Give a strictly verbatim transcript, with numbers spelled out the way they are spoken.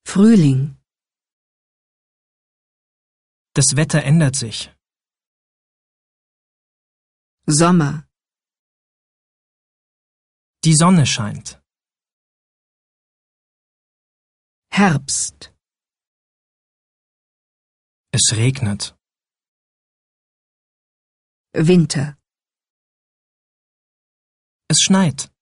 Frühling, Das Wetter ändert sich. Sommer, Die Sonne scheint. Herbst, Es regnet. Winter. Es schneit.